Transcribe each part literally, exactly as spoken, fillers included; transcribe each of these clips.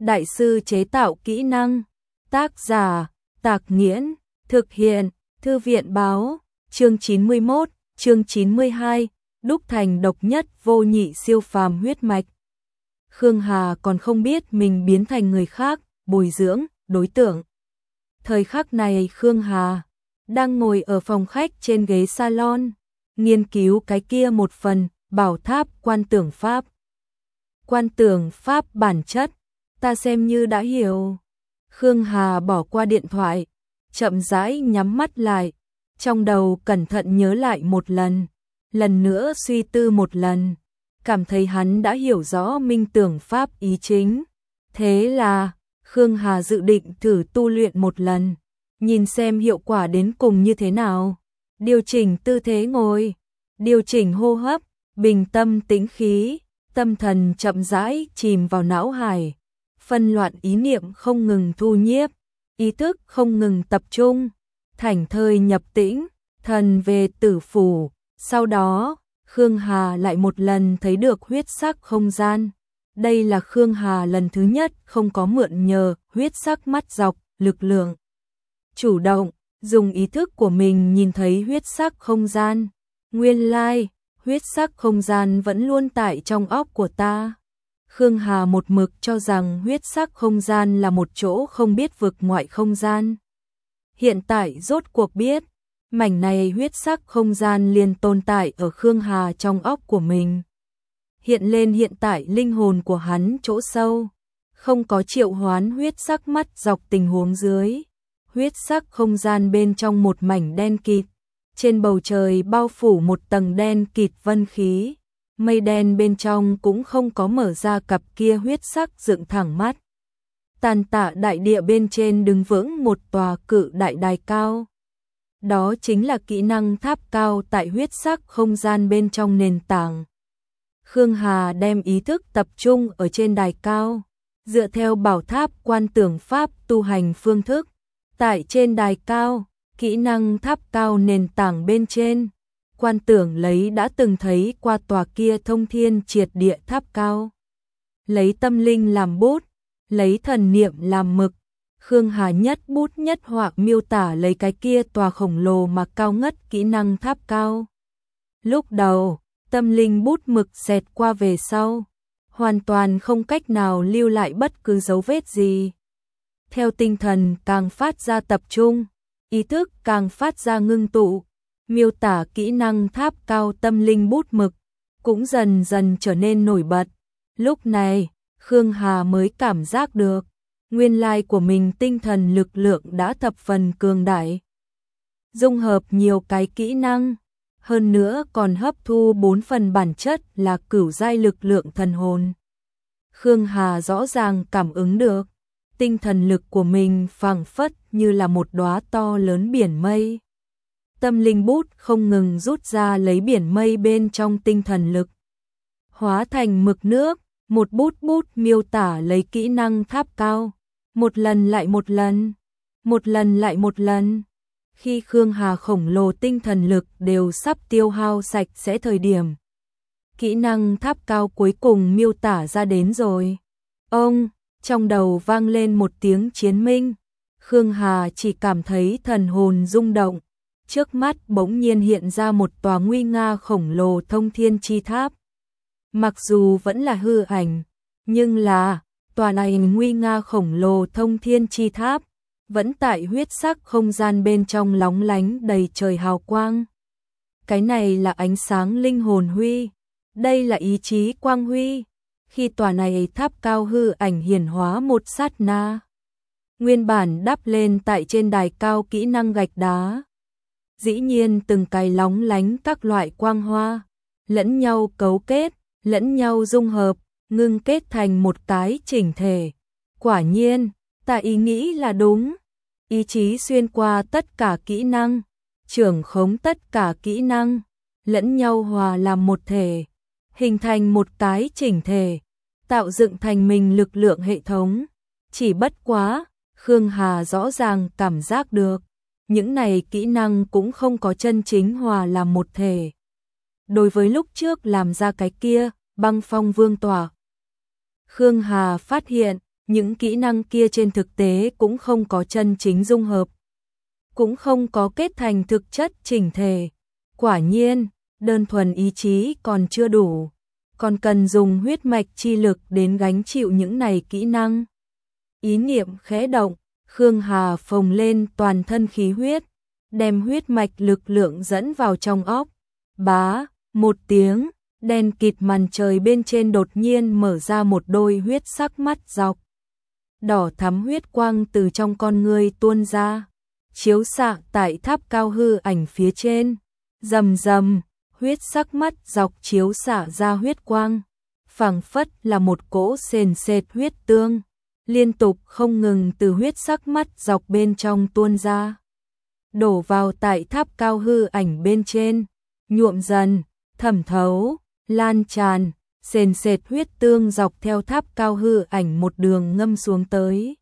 Đại sư chế tạo kỹ năng. Tác giả, Tạc Nghiễn. Thực hiện, Thư viện báo. Chương chín mươi mốt, chương chín mươi hai, đúc thành độc nhất vô nhị siêu phàm huyết mạch. Khương Hà còn không biết mình biến thành người khác, bồi dưỡng, đối tượng. Thời khắc này Khương Hà đang ngồi ở phòng khách trên ghế salon, nghiên cứu cái kia một phần, bảo tháp quan tưởng pháp. Quan tưởng pháp bản chất, ta xem như đã hiểu. Khương Hà bỏ qua điện thoại, chậm rãi nhắm mắt lại, trong đầu cẩn thận nhớ lại một lần, lần nữa suy tư một lần, cảm thấy hắn đã hiểu rõ minh tưởng pháp ý chính. Thế là, Khương Hà dự định thử tu luyện một lần, nhìn xem hiệu quả đến cùng như thế nào. Điều chỉnh tư thế ngồi, điều chỉnh hô hấp, bình tâm tĩnh khí, tâm thần chậm rãi chìm vào não hải, phân loạn ý niệm không ngừng thu nhiếp, ý thức không ngừng tập trung, thảnh thơi nhập tĩnh, thần về tử phủ. Sau đó, Khương Hà lại một lần thấy được huyết sắc không gian. Đây là Khương Hà lần thứ nhất không có mượn nhờ huyết sắc mắt dọc, lực lượng. Chủ động, dùng ý thức của mình nhìn thấy huyết sắc không gian. Nguyên lai, huyết sắc không gian vẫn luôn tại trong óc của ta. Khương Hà một mực cho rằng huyết sắc không gian là một chỗ không biết vực ngoại không gian. Hiện tại rốt cuộc biết, mảnh này huyết sắc không gian liền tồn tại ở Khương Hà trong óc của mình. Hiện lên hiện tại linh hồn của hắn chỗ sâu, không có triệu hoán huyết sắc mắt dọc tình huống dưới. Huyết sắc không gian bên trong một mảnh đen kịt, trên bầu trời bao phủ một tầng đen kịt vân khí, mây đen bên trong cũng không có mở ra cặp kia huyết sắc dựng thẳng mắt. Tàn tạ đại địa bên trên đứng vững một tòa cự đại đài cao. Đó chính là kỹ năng tháp cao tại huyết sắc không gian bên trong nền tảng. Khương Hà đem ý thức tập trung ở trên đài cao, dựa theo bảo tháp quan tưởng pháp tu hành phương thức. Tại trên đài cao, kỹ năng tháp cao nền tảng bên trên, quan tưởng lấy đã từng thấy qua tòa kia thông thiên triệt địa tháp cao. Lấy tâm linh làm bút, lấy thần niệm làm mực, Khương Hà nhất bút nhất họa miêu tả lấy cái kia tòa khổng lồ mà cao ngất kỹ năng tháp cao. Lúc đầu, tâm linh bút mực xẹt qua về sau, hoàn toàn không cách nào lưu lại bất cứ dấu vết gì. Theo tinh thần càng phát ra tập trung, ý thức càng phát ra ngưng tụ, miêu tả kỹ năng tháp cao tâm linh bút mực cũng dần dần trở nên nổi bật. Lúc này, Khương Hà mới cảm giác được, nguyên lai của mình tinh thần lực lượng đã thập phần cường đại. Dung hợp nhiều cái kỹ năng, hơn nữa còn hấp thu bốn phần bản chất là cửu giai lực lượng thần hồn. Khương Hà rõ ràng cảm ứng được, tinh thần lực của mình phảng phất như là một đóa to lớn biển mây. Tâm linh bút không ngừng rút ra lấy biển mây bên trong tinh thần lực, hóa thành mực nước, một bút bút miêu tả lấy kỹ năng tháp cao, một lần lại một lần, một lần lại một lần. Khi Khương Hà khổng lồ tinh thần lực đều sắp tiêu hao sạch sẽ thời điểm, kỹ năng tháp cao cuối cùng miêu tả ra đến rồi. Ông, trong đầu vang lên một tiếng chiến minh, Khương Hà chỉ cảm thấy thần hồn rung động, trước mắt bỗng nhiên hiện ra một tòa nguy nga khổng lồ thông thiên chi tháp. Mặc dù vẫn là hư ảnh, nhưng là, tòa này nguy nga khổng lồ thông thiên chi tháp, vẫn tại huyết sắc không gian bên trong lóng lánh đầy trời hào quang. Cái này là ánh sáng linh hồn huy, đây là ý chí quang huy. Khi tòa này tháp cao hư ảnh hiển hóa một sát na, nguyên bản đắp lên tại trên đài cao kỹ năng gạch đá, dĩ nhiên từng cái lóng lánh các loại quang hoa, lẫn nhau cấu kết, lẫn nhau dung hợp, ngưng kết thành một cái chỉnh thể. Quả nhiên, ta ý nghĩ là đúng. Ý chí xuyên qua tất cả kỹ năng, trưởng khống tất cả kỹ năng, lẫn nhau hòa làm một thể, hình thành một cái chỉnh thể, tạo dựng thành mình lực lượng hệ thống. Chỉ bất quá, Khương Hà rõ ràng cảm giác được, những này kỹ năng cũng không có chân chính hòa làm một thể. Đối với lúc trước làm ra cái kia, băng phong vương tỏa, Khương Hà phát hiện, những kỹ năng kia trên thực tế cũng không có chân chính dung hợp, cũng không có kết thành thực chất chỉnh thể. Quả nhiên, đơn thuần ý chí còn chưa đủ, còn cần dùng huyết mạch chi lực đến gánh chịu những này kỹ năng. Ý niệm khẽ động, Khương Hà phồng lên toàn thân khí huyết, đem huyết mạch lực lượng dẫn vào trong óc. Bá, một tiếng, đen kịt màn trời bên trên đột nhiên mở ra một đôi huyết sắc mắt dọc. Đỏ thắm huyết quang từ trong con ngươi tuôn ra, chiếu xạ tại tháp cao hư ảnh phía trên. Rầm rầm, huyết sắc mắt dọc chiếu xạ ra huyết quang, phảng phất là một cỗ sền sệt huyết tương, liên tục không ngừng từ huyết sắc mắt dọc bên trong tuôn ra, đổ vào tại tháp cao hư ảnh bên trên, nhuộm dần, thẩm thấu, lan tràn, sền sệt huyết tương dọc theo tháp cao hư ảnh một đường ngâm xuống tới,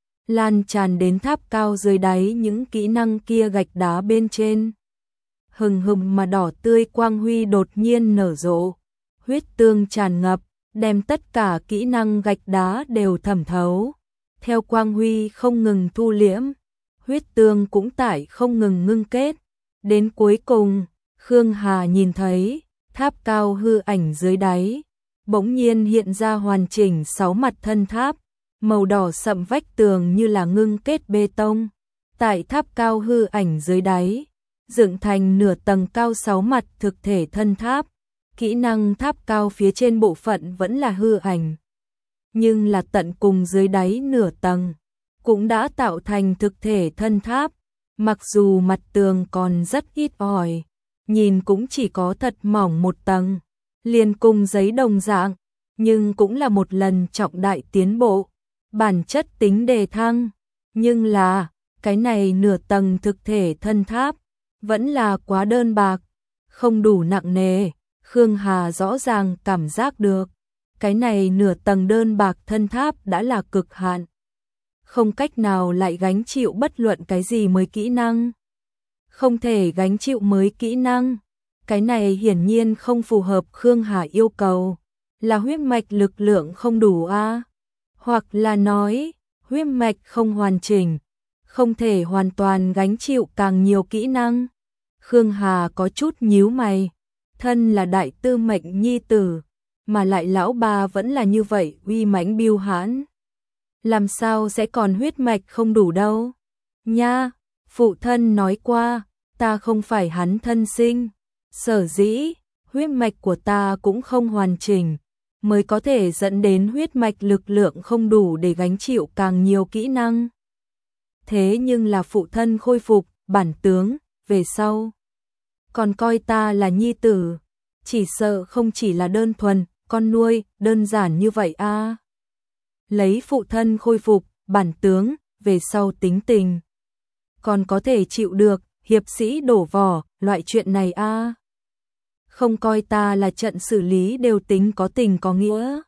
lan tràn đến tháp cao dưới đáy những kỹ năng kia gạch đá bên trên. Hừng hừng mà đỏ tươi quang huy đột nhiên nở rộ, huyết tương tràn ngập, đem tất cả kỹ năng gạch đá đều thẩm thấu. Theo quang huy không ngừng thu liễm, huyết tương cũng tải không ngừng ngưng kết. Đến cuối cùng, Khương Hà nhìn thấy, tháp cao hư ảnh dưới đáy, bỗng nhiên hiện ra hoàn chỉnh sáu mặt thân tháp, màu đỏ sậm vách tường như là ngưng kết bê tông. Tại tháp cao hư ảnh dưới đáy, dựng thành nửa tầng cao sáu mặt thực thể thân tháp, kỹ năng tháp cao phía trên bộ phận vẫn là hư ảnh. Nhưng là tận cùng dưới đáy nửa tầng, cũng đã tạo thành thực thể thân tháp, mặc dù mặt tường còn rất ít ỏi, nhìn cũng chỉ có thật mỏng một tầng, liền cùng giấy đồng dạng, nhưng cũng là một lần trọng đại tiến bộ, bản chất tính đề thăng, nhưng là, cái này nửa tầng thực thể thân tháp, vẫn là quá đơn bạc, không đủ nặng nề. Khương Hà rõ ràng cảm giác được, cái này nửa tầng đơn bạc thân tháp đã là cực hạn, không cách nào lại gánh chịu bất luận cái gì mới kỹ năng, không thể gánh chịu mới kỹ năng, cái này hiển nhiên không phù hợp Khương Hà yêu cầu, là huyết mạch lực lượng không đủ a, hoặc là nói, huyết mạch không hoàn chỉnh, không thể hoàn toàn gánh chịu càng nhiều kỹ năng. Khương Hà có chút nhíu mày, thân là đại tư mệnh nhi tử, mà lại lão bà vẫn là như vậy uy mãnh biêu hãn. Làm sao sẽ còn huyết mạch không đủ đâu? Nha, phụ thân nói qua, ta không phải hắn thân sinh, sở dĩ, huyết mạch của ta cũng không hoàn chỉnh, mới có thể dẫn đến huyết mạch lực lượng không đủ để gánh chịu càng nhiều kỹ năng. Thế nhưng là phụ thân khôi phục, bản tướng, về sau còn coi ta là nhi tử, chỉ sợ không chỉ là đơn thuần, con nuôi, đơn giản như vậy a. Lấy phụ thân khôi phục, bản tướng, về sau tính tình. Còn có thể chịu được, hiệp sĩ đổ vỏ, loại chuyện này a. Không coi ta là trận xử lý đều tính có tình có nghĩa.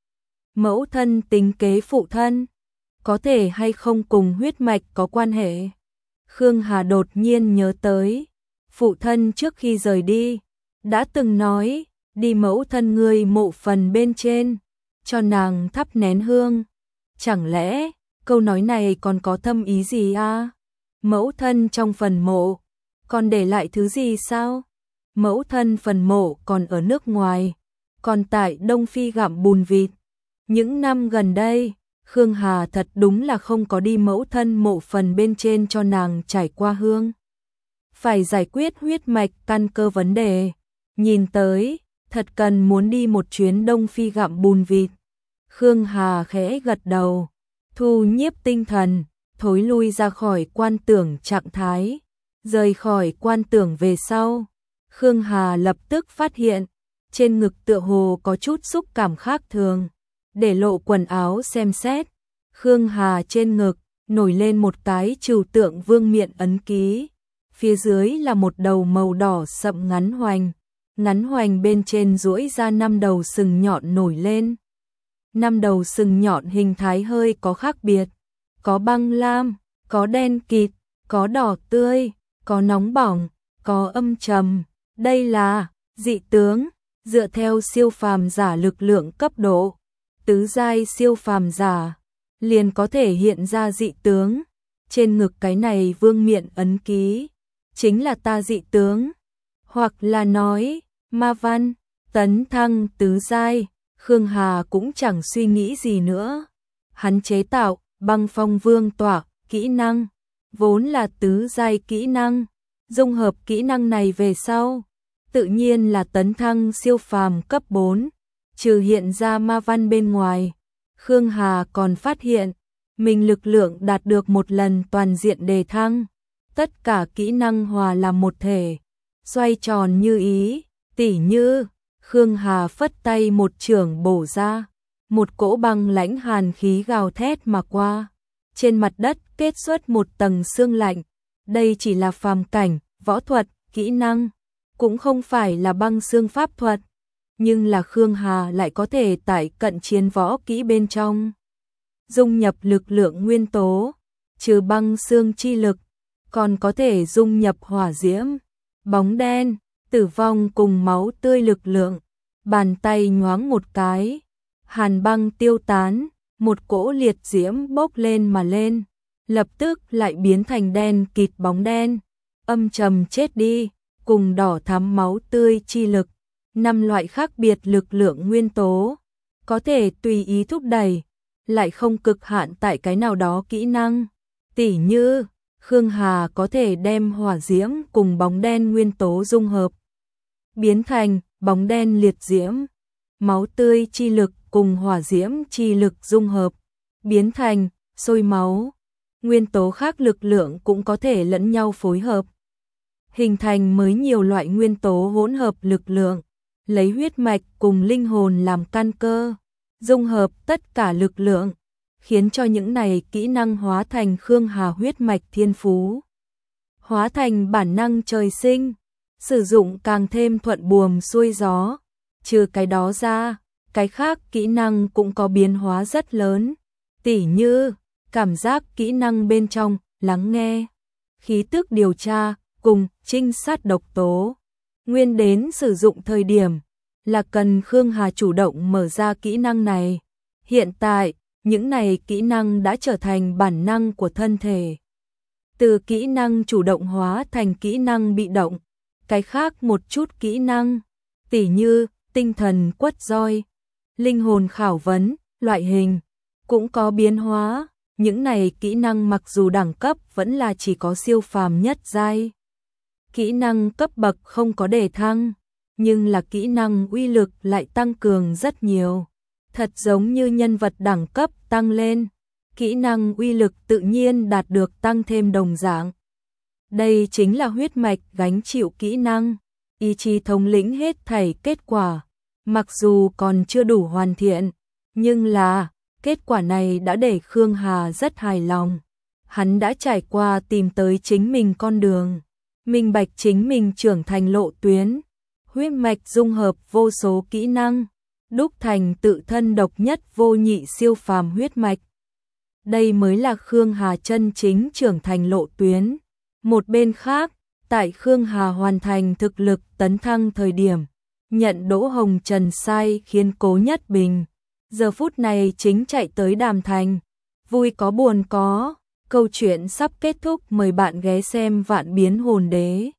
Mẫu thân tính kế phụ thân, có thể hay không cùng huyết mạch có quan hệ. Khương Hà đột nhiên nhớ tới, phụ thân trước khi rời đi, đã từng nói, đi mẫu thân ngươi mộ phần bên trên, cho nàng thắp nén hương. Chẳng lẽ, câu nói này còn có thâm ý gì à? Mẫu thân trong phần mộ, còn để lại thứ gì sao? Mẫu thân phần mộ còn ở nước ngoài, còn tại Đông Phi gặm bùn vịt. Những năm gần đây, Khương Hà thật đúng là không có đi mẫu thân mộ phần bên trên cho nàng trải qua hương. Phải giải quyết huyết mạch căn cơ vấn đề, nhìn tới, thật cần muốn đi một chuyến Đông Phi gặm bùn vịt. Khương Hà khẽ gật đầu, thu nhiếp tinh thần, thối lui ra khỏi quan tưởng trạng thái, rời khỏi quan tưởng về sau. Khương Hà lập tức phát hiện, trên ngực tựa hồ có chút xúc cảm khác thường, để lộ quần áo xem xét. Khương Hà trên ngực, nổi lên một cái trừu tượng vương miện ấn ký, phía dưới là một đầu màu đỏ sậm ngắn hoành, ngắn hoành bên trên duỗi ra năm đầu sừng nhọn nổi lên. Năm đầu sừng nhọn hình thái hơi có khác biệt, có băng lam, có đen kịt, có đỏ tươi, có nóng bỏng, có âm trầm. Đây là dị tướng, dựa theo siêu phàm giả lực lượng cấp độ, tứ giai siêu phàm giả, liền có thể hiện ra dị tướng. Trên ngực cái này vương miện ấn ký, chính là ta dị tướng. Hoặc là nói, ma văn, tấn thăng tứ giai, Khương Hà cũng chẳng suy nghĩ gì nữa. Hắn chế tạo, băng phong vương tỏa, kỹ năng, vốn là tứ giai kỹ năng. Dung hợp kỹ năng này về sau, tự nhiên là tấn thăng siêu phàm cấp bốn. Trừ hiện ra ma văn bên ngoài, Khương Hà còn phát hiện, mình lực lượng đạt được một lần toàn diện đề thăng. Tất cả kỹ năng hòa làm một thể, xoay tròn như ý, tỉ như, Khương Hà phất tay một chưởng bổ ra, một cỗ băng lãnh hàn khí gào thét mà qua. Trên mặt đất kết xuất một tầng sương lạnh, đây chỉ là phàm cảnh, võ thuật, kỹ năng, cũng không phải là băng xương pháp thuật. Nhưng là Khương Hà lại có thể tại cận chiến võ kỹ bên trong dung nhập lực lượng nguyên tố, trừ băng xương chi lực, còn có thể dung nhập hỏa diễm, bóng đen, tử vong cùng máu tươi lực lượng. Bàn tay nhoáng một cái, hàn băng tiêu tán, một cỗ liệt diễm bốc lên mà lên, lập tức lại biến thành đen kịt bóng đen, âm trầm chết đi, cùng đỏ thắm máu tươi chi lực. Năm loại khác biệt lực lượng nguyên tố, có thể tùy ý thúc đẩy, lại không cực hạn tại cái nào đó kỹ năng. Tỉ như, Khương Hà có thể đem hỏa diễm cùng bóng đen nguyên tố dung hợp, biến thành bóng đen liệt diễm, máu tươi chi lực cùng hỏa diễm chi lực dung hợp, biến thành sôi máu. Nguyên tố khác lực lượng cũng có thể lẫn nhau phối hợp, hình thành mới nhiều loại nguyên tố hỗn hợp lực lượng. Lấy huyết mạch cùng linh hồn làm căn cơ, dung hợp tất cả lực lượng, khiến cho những này kỹ năng hóa thành Khương Hà huyết mạch thiên phú, hóa thành bản năng trời sinh, sử dụng càng thêm thuận buồm xuôi gió. Trừ cái đó ra, cái khác kỹ năng cũng có biến hóa rất lớn, tỉ như cảm giác kỹ năng bên trong, lắng nghe, khí tức điều tra, cùng trinh sát độc tố. Nguyên đến sử dụng thời điểm là cần Khương Hà chủ động mở ra kỹ năng này. Hiện tại, những này kỹ năng đã trở thành bản năng của thân thể. Từ kỹ năng chủ động hóa thành kỹ năng bị động. Cái khác một chút kỹ năng, tỉ như tinh thần quất roi, linh hồn khảo vấn, loại hình, cũng có biến hóa. Những này kỹ năng mặc dù đẳng cấp vẫn là chỉ có siêu phàm nhất giai. Kỹ năng cấp bậc không có đề thăng, nhưng là kỹ năng uy lực lại tăng cường rất nhiều. Thật giống như nhân vật đẳng cấp tăng lên, kỹ năng uy lực tự nhiên đạt được tăng thêm đồng dạng. Đây chính là huyết mạch gánh chịu kỹ năng, ý chí thống lĩnh hết thảy kết quả. Mặc dù còn chưa đủ hoàn thiện, nhưng là kết quả này đã để Khương Hà rất hài lòng. Hắn đã trải qua tìm tới chính mình con đường, minh bạch chính mình trưởng thành lộ tuyến, huyết mạch dung hợp vô số kỹ năng, đúc thành tự thân độc nhất vô nhị siêu phàm huyết mạch. Đây mới là Khương Hà chân chính trưởng thành lộ tuyến. Một bên khác, tại Khương Hà hoàn thành thực lực tấn thăng thời điểm, nhận Đỗ Hồng Trần sai khiến Cố Nhất Bình, giờ phút này chính chạy tới Đàm Thành. Vui có buồn có, câu chuyện sắp kết thúc, mời bạn ghé xem Vạn Biến Hồn Đế.